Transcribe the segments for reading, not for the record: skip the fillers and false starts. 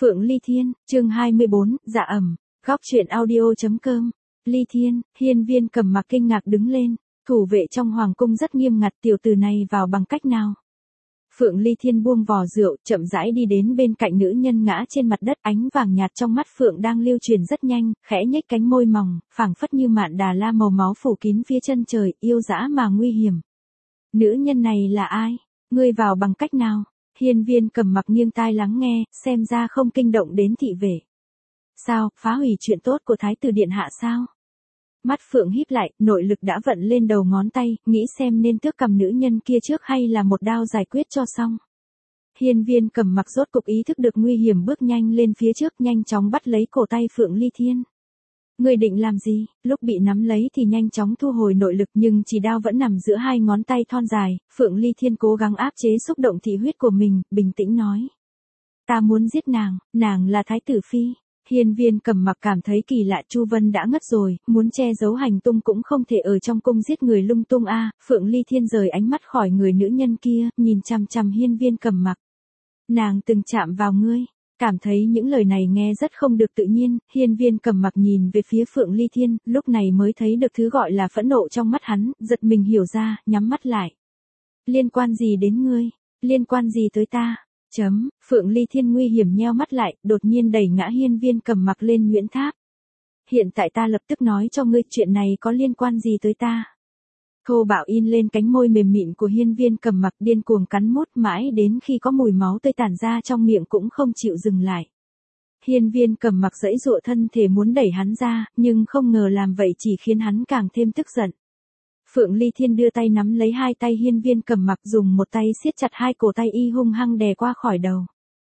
Phượng Ly Thiên, chương 24, dạ ẩm, góc truyện audio.com. Ly Thiên, hiên viên cầm mặc kinh ngạc đứng lên, thủ vệ trong hoàng cung rất nghiêm ngặt, tiểu tử này vào bằng cách nào? Phượng Ly Thiên buông vò rượu, chậm rãi đi đến bên cạnh nữ nhân ngã trên mặt đất, ánh vàng nhạt trong mắt Phượng đang lưu truyền rất nhanh, khẽ nhếch cánh môi mỏng, phảng phất như mạn đà la màu máu phủ kín phía chân trời, yêu dã mà nguy hiểm. Nữ nhân này là ai? Ngươi vào bằng cách nào? Hiên viên cầm mặc nghiêng tai lắng nghe, xem ra không kinh động đến thị vệ. Sao, phá hủy chuyện tốt của thái tử điện hạ sao? Mắt Phượng híp lại, nội lực đã vận lên đầu ngón tay, nghĩ xem nên tước cầm nữ nhân kia trước hay là một đao giải quyết cho xong. Hiên viên cầm mặc rốt cục ý thức được nguy hiểm, bước nhanh lên phía trước, nhanh chóng bắt lấy cổ tay Phượng Ly Thiên. Người định làm gì? Lúc bị nắm lấy thì nhanh chóng thu hồi nội lực, nhưng chỉ đao vẫn nằm giữa hai ngón tay thon dài. Phượng Ly Thiên cố gắng áp chế xúc động thị huyết của mình, bình tĩnh nói. Ta muốn giết nàng là thái tử phi. Hiên viên cầm mặc cảm thấy kỳ lạ, Chu Vân đã ngất rồi, muốn che giấu hành tung cũng không thể ở trong cung giết người lung tung a. Phượng Ly Thiên rời ánh mắt khỏi người nữ nhân kia, nhìn chằm chằm hiên viên cầm mặc. Nàng từng chạm vào ngươi. Cảm thấy những lời này nghe rất không được tự nhiên, hiên viên cầm mặc nhìn về phía Phượng Ly Thiên, lúc này mới thấy được thứ gọi là phẫn nộ trong mắt hắn, giật mình hiểu ra, nhắm mắt lại. Liên quan gì đến ngươi? Liên quan gì tới ta? Phượng Ly Thiên nguy hiểm nheo mắt lại, đột nhiên đẩy ngã hiên viên cầm mặc lên Nguyễn Tháp. Hiện tại ta lập tức nói cho ngươi, chuyện này có liên quan gì tới ta? Thô bạo in lên cánh môi mềm mịn của hiên viên cầm mặc, điên cuồng cắn mút mãi đến khi có mùi máu tươi tản ra trong miệng cũng không chịu dừng lại. Hiên viên cầm mặc giãy giụa thân thể muốn đẩy hắn ra, nhưng không ngờ làm vậy chỉ khiến hắn càng thêm tức giận. Phượng Ly Thiên đưa tay nắm lấy hai tay hiên viên cầm mặc, dùng một tay siết chặt hai cổ tay y, hung hăng đè qua khỏi đầu.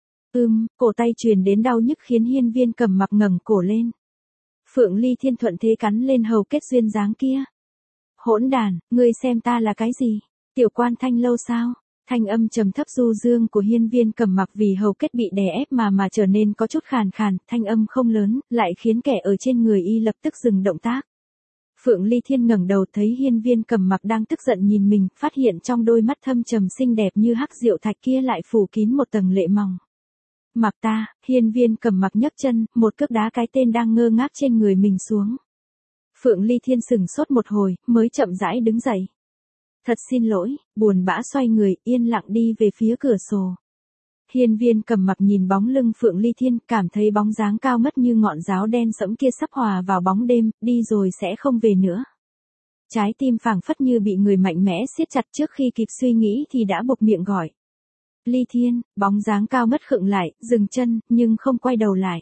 Cổ tay truyền đến đau nhức khiến hiên viên cầm mặc ngẩng cổ lên. Phượng Ly Thiên thuận thế cắn lên hầu kết duyên dáng kia. Hỗn đàn, ngươi xem ta là cái gì? Tiểu quan thanh lâu sao? Thanh âm trầm thấp du dương của hiên viên cầm mặc vì hầu kết bị đè ép mà trở nên có chút khàn khàn, thanh âm không lớn, lại khiến kẻ ở trên người y lập tức dừng động tác. Phượng Ly Thiên ngẩng đầu thấy hiên viên cầm mặc đang tức giận nhìn mình, phát hiện trong đôi mắt thâm trầm xinh đẹp như hắc diệu thạch kia lại phủ kín một tầng lệ mỏng. Mặc ta, hiên viên cầm mặc nhấc chân, một cước đá cái tên đang ngơ ngác trên người mình xuống. Phượng Ly Thiên sừng sốt một hồi, mới chậm rãi đứng dậy. Thật xin lỗi, buồn bã xoay người, yên lặng đi về phía cửa sổ. Hiên viên cầm mặc nhìn bóng lưng Phượng Ly Thiên, cảm thấy bóng dáng cao ngất như ngọn giáo đen sẫm kia sắp hòa vào bóng đêm, đi rồi sẽ không về nữa. Trái tim phảng phất như bị người mạnh mẽ siết chặt, trước khi kịp suy nghĩ thì đã buộc miệng gọi. Ly Thiên, bóng dáng cao ngất khựng lại, dừng chân, nhưng không quay đầu lại.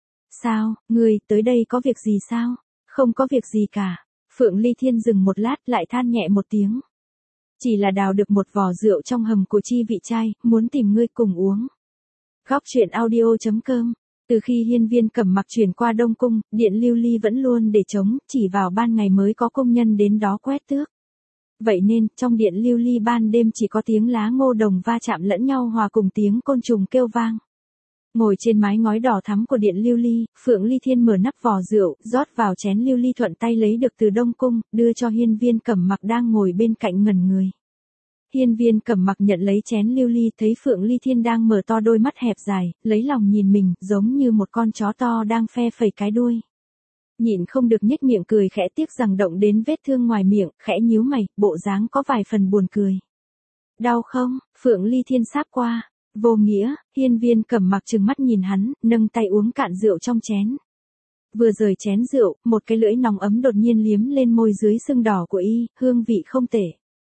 Sao, ngươi, tới đây có việc gì sao? Không có việc gì cả. Phượng Ly Thiên dừng một lát, lại than nhẹ một tiếng. Chỉ là đào được một vò rượu trong hầm của chi vị trai, muốn tìm ngươi cùng uống. Góc truyện audio.com. Từ khi hiên viên cầm mặc chuyển qua Đông Cung, điện lưu ly vẫn luôn để trống, chỉ vào ban ngày mới có công nhân đến đó quét tước. Vậy nên, trong điện lưu ly ban đêm chỉ có tiếng lá ngô đồng va chạm lẫn nhau hòa cùng tiếng côn trùng kêu vang. Ngồi trên mái ngói đỏ thắm của điện lưu ly, Phượng Ly Thiên mở nắp vò rượu, rót vào chén lưu ly thuận tay lấy được từ Đông Cung, đưa cho hiên viên cầm mặc đang ngồi bên cạnh ngẩn người. Hiên viên cầm mặc nhận lấy chén lưu ly, thấy Phượng Ly Thiên đang mở to đôi mắt hẹp dài, lấy lòng nhìn mình, giống như một con chó to đang phe phẩy cái đuôi. Nhịn không được nhếch miệng cười khẽ, tiếc rằng động đến vết thương ngoài miệng, khẽ nhíu mày, bộ dáng có vài phần buồn cười. Đau không? Phượng Ly Thiên sáp qua. Vô nghĩa, hiên viên cầm mặc trừng mắt nhìn hắn, nâng tay uống cạn rượu trong chén. Vừa rời chén rượu, một cái lưỡi nóng ấm đột nhiên liếm lên môi dưới sưng đỏ của y, hương vị không tệ.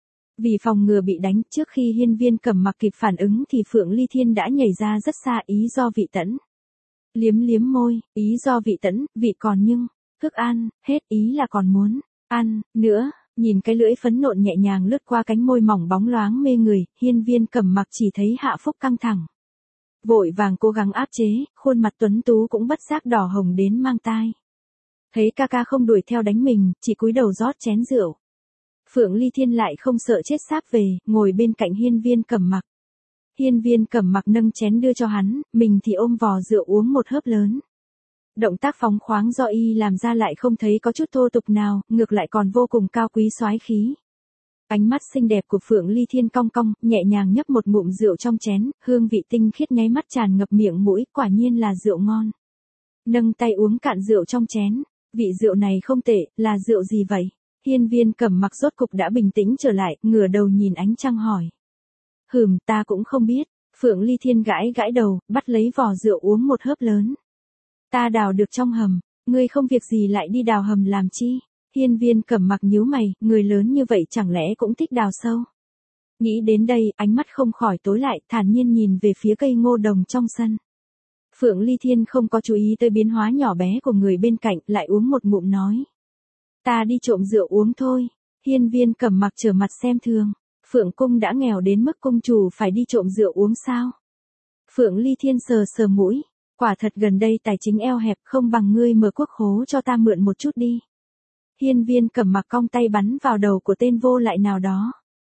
Vì phòng ngừa bị đánh, trước khi hiên viên cầm mặc kịp phản ứng thì Phượng Ly Thiên đã nhảy ra rất xa, ý do vị tẫn. Liếm liếm môi, ý do vị tẫn, vị còn nhưng, thức ăn, hết ý là còn muốn, ăn, nữa. Nhìn cái lưỡi phấn nộn nhẹ nhàng lướt qua cánh môi mỏng bóng loáng mê người, hiên viên cầm mặc chỉ thấy hạ phúc căng thẳng. Vội vàng cố gắng áp chế, khuôn mặt tuấn tú cũng bất giác đỏ hồng đến mang tai. Thấy ca ca không đuổi theo đánh mình, chỉ cúi đầu rót chén rượu. Phượng Ly Thiên lại không sợ chết sáp về, ngồi bên cạnh hiên viên cầm mặc. Hiên viên cầm mặc nâng chén đưa cho hắn, mình thì ôm vò rượu uống một hớp lớn. Động tác phóng khoáng do y làm ra lại không thấy có chút thô tục nào, ngược lại còn vô cùng cao quý soái khí. Ánh mắt xinh đẹp của Phượng Ly Thiên cong cong, nhẹ nhàng nhấp một ngụm rượu trong chén, hương vị tinh khiết nháy mắt tràn ngập miệng mũi, quả nhiên là rượu ngon. Nâng tay uống cạn rượu trong chén, vị rượu này không tệ, là rượu gì vậy? Hiên Viên Cẩm Mặc rốt cục đã bình tĩnh trở lại, ngửa đầu nhìn ánh trăng hỏi. Ta cũng không biết. Phượng Ly Thiên gãi gãi đầu, bắt lấy vò rượu uống một hớp lớn. Ta đào được trong hầm, ngươi không việc gì lại đi đào hầm làm chi? Hiên Viên Cẩm Mặc nhíu mày, người lớn như vậy chẳng lẽ cũng thích đào sâu? Nghĩ đến đây, ánh mắt không khỏi tối lại, thản nhiên nhìn về phía cây ngô đồng trong sân. Phượng Ly Thiên không có chú ý tới biến hóa nhỏ bé của người bên cạnh, lại uống một ngụm nói. Ta đi trộm rượu uống thôi. Hiên Viên Cẩm Mặc trở mặt xem thường. Phượng cung đã nghèo đến mức cung chủ phải đi trộm rượu uống sao? Phượng Ly Thiên sờ sờ mũi. Quả thật gần đây tài chính eo hẹp, không bằng ngươi mở quốc khố cho ta mượn một chút đi. Hiên Viên Cẩm Mặc cong tay bắn vào đầu của tên vô lại nào đó.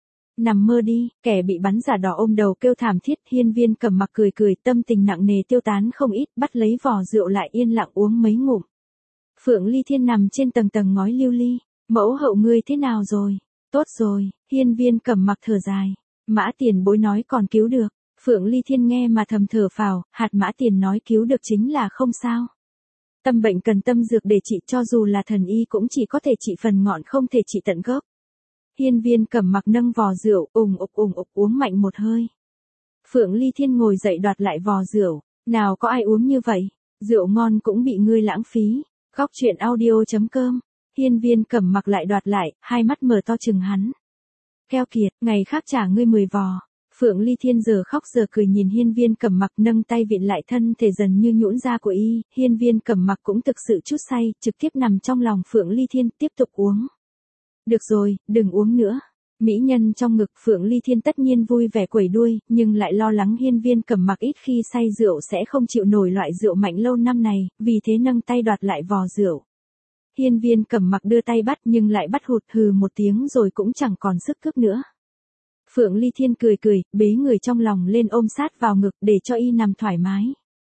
Nằm mơ đi, kẻ bị bắn giả đỏ ôm đầu kêu thảm thiết. Hiên Viên Cẩm Mặc cười cười, tâm tình nặng nề tiêu tán không ít, bắt lấy vò rượu lại yên lặng uống mấy ngụm. Phượng Ly Thiên nằm trên tầng tầng ngói lưu ly. Mẫu hậu ngươi thế nào rồi? Tốt rồi. Hiên Viên Cẩm Mặc thở dài. Mã Tiền Bối nói còn cứu được. Phượng Ly Thiên nghe mà thầm thở phào, hạt Mã Tiền nói cứu được chính là không sao. Tâm bệnh cần tâm dược để trị, cho dù là thần y cũng chỉ có thể trị phần ngọn không thể trị tận gốc. Hiên Viên Cẩm Mặc nâng vò rượu, ùng ục uống mạnh một hơi. Phượng Ly Thiên ngồi dậy đoạt lại vò rượu. Nào có ai uống như vậy? Rượu ngon cũng bị ngươi lãng phí. Góc truyện audio.com. Hiên Viên Cẩm Mặc lại đoạt lại, hai mắt mở to chừng hắn. Keo kiệt, ngày khác trả ngươi 10 vò. Phượng Ly Thiên giờ khóc giờ cười nhìn Hiên Viên Cẩm Mặc nâng tay vịn lại thân thể dần như nhũn ra của y. Hiên Viên Cẩm Mặc cũng thực sự chút say, trực tiếp nằm trong lòng Phượng Ly Thiên tiếp tục uống. Được rồi, đừng uống nữa. Mỹ nhân trong ngực Phượng Ly Thiên tất nhiên vui vẻ quẩy đuôi, nhưng lại lo lắng Hiên Viên Cẩm Mặc ít khi say rượu sẽ không chịu nổi loại rượu mạnh lâu năm này, vì thế nâng tay đoạt lại vò rượu. Hiên Viên Cẩm Mặc đưa tay bắt nhưng lại bắt hụt, hừ một tiếng rồi cũng chẳng còn sức cướp nữa. Phượng Ly Thiên cười cười, bế người trong lòng lên ôm sát vào ngực để cho y nằm thoải mái.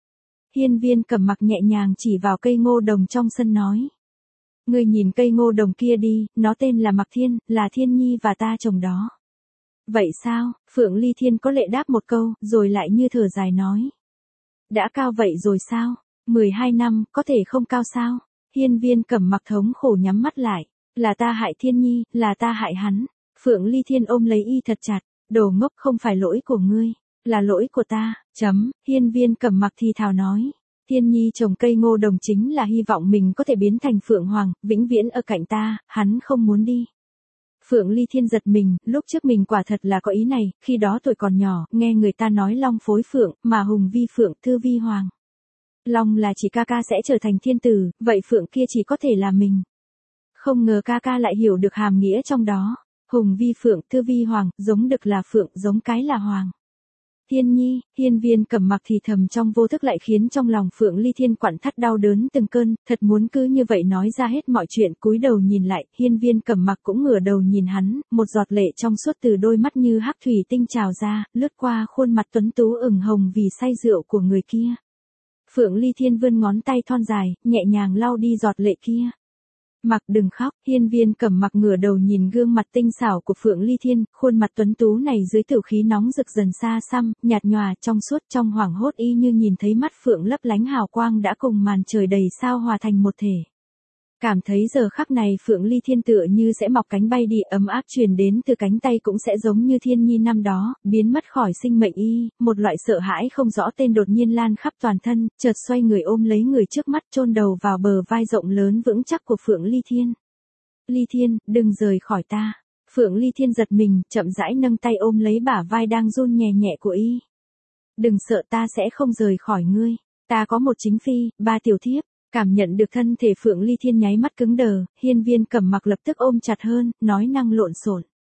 Hiên Viên Cẩm Mặc nhẹ nhàng chỉ vào cây ngô đồng trong sân nói. Ngươi nhìn cây ngô đồng kia đi, nó tên là Mặc Thiên, là Thiên Nhi và ta trồng đó. Vậy sao? Phượng Ly Thiên có lệ đáp một câu, rồi lại như thở dài nói. Đã cao vậy rồi sao? 12 năm, có thể không cao sao? Hiên Viên Cẩm Mặc thống khổ nhắm mắt lại. Là ta hại Thiên Nhi, là ta hại hắn. Phượng Ly Thiên ôm lấy y thật chặt. Đồ ngốc, không phải lỗi của ngươi, là lỗi của ta. Hiên Viên Cẩm Mặc thì thào nói. Thiên Nhi trồng cây ngô đồng chính là hy vọng mình có thể biến thành Phượng Hoàng, vĩnh viễn ở cạnh ta, hắn không muốn đi. Phượng Ly Thiên giật mình, lúc trước mình quả thật là có ý này, khi đó tuổi còn nhỏ, nghe người ta nói Long phối Phượng, mà Hùng vi Phượng, Thư vi Hoàng. Long là chỉ ca ca sẽ trở thành thiên tử, vậy Phượng kia chỉ có thể là mình. Không ngờ ca ca lại hiểu được hàm nghĩa trong đó. Hùng vi Phượng, Thư vi Hoàng, giống đực là Phượng, giống cái là Hoàng. Thiên Nhi, Hiên Viên Cẩm Mặc thì thầm trong vô thức lại khiến trong lòng Phượng Ly Thiên quặn thắt đau đớn từng cơn, thật muốn cứ như vậy nói ra hết mọi chuyện. Cúi đầu nhìn lại, Hiên Viên Cẩm Mặc cũng ngửa đầu nhìn hắn, một giọt lệ trong suốt từ đôi mắt như hắc thủy tinh trào ra, lướt qua khuôn mặt tuấn tú ửng hồng vì say rượu của người kia. Phượng Ly Thiên vươn ngón tay thon dài, nhẹ nhàng lau đi giọt lệ kia. Mặc đừng khóc. Hiên Viên Cẩm Mặc ngửa đầu nhìn gương mặt tinh xảo của Phượng Ly Thiên, khuôn mặt tuấn tú này dưới tử khí nóng rực dần xa xăm, nhạt nhòa trong suốt, trong hoảng hốt y như nhìn thấy mắt Phượng lấp lánh hào quang đã cùng màn trời đầy sao hòa thành một thể. Cảm thấy giờ khắc này Phượng Ly Thiên tựa như sẽ mọc cánh bay đi, ấm áp truyền đến từ cánh tay cũng sẽ giống như Thiên Nhi năm đó, biến mất khỏi sinh mệnh y, một loại sợ hãi không rõ tên đột nhiên lan khắp toàn thân, chợt xoay người ôm lấy người trước mắt chôn đầu vào bờ vai rộng lớn vững chắc của Phượng Ly Thiên. Ly Thiên, đừng rời khỏi ta. Phượng Ly Thiên giật mình, chậm rãi nâng tay ôm lấy bả vai đang run nhẹ nhẹ của y. Đừng sợ, ta sẽ không rời khỏi ngươi. Ta có một chính phi, 3 tiểu thiếp. Cảm nhận được thân thể Phượng Ly Thiên nháy mắt cứng đờ, Hiên Viên Cẩm Mặc lập tức ôm chặt hơn, nói năng lộn xộn.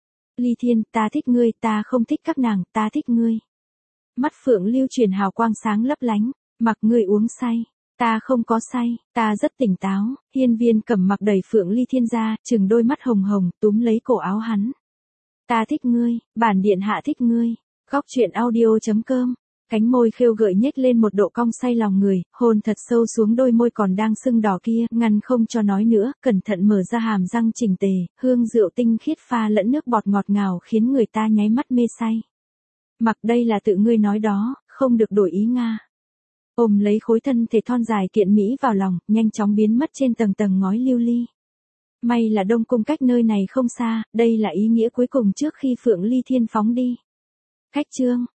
Ly Thiên, ta thích ngươi, ta không thích các nàng, ta thích ngươi. Mắt Phượng lưu truyền hào quang sáng lấp lánh. Mặc ngươi uống say. Ta không có say, ta rất tỉnh táo. Hiên Viên Cẩm Mặc đẩy Phượng Ly Thiên ra, trừng đôi mắt hồng hồng, túm lấy cổ áo hắn. Ta thích ngươi, bản điện hạ thích ngươi. Góc truyện audio.com Cánh môi khêu gợi nhếch lên một độ cong say lòng người, hôn thật sâu xuống đôi môi còn đang sưng đỏ kia, ngăn không cho nói nữa, cẩn thận mở ra hàm răng chỉnh tề, hương rượu tinh khiết pha lẫn nước bọt ngọt ngào khiến người ta nháy mắt mê say. Mặc đây là tự ngươi nói đó, không được đổi ý Nga. Ôm lấy khối thân thể thon dài kiện mỹ vào lòng, nhanh chóng biến mất trên tầng tầng ngói lưu ly. May là Đông Cung cách nơi này không xa, đây là ý nghĩa cuối cùng trước khi Phượng Ly Thiên phóng đi. Khách chương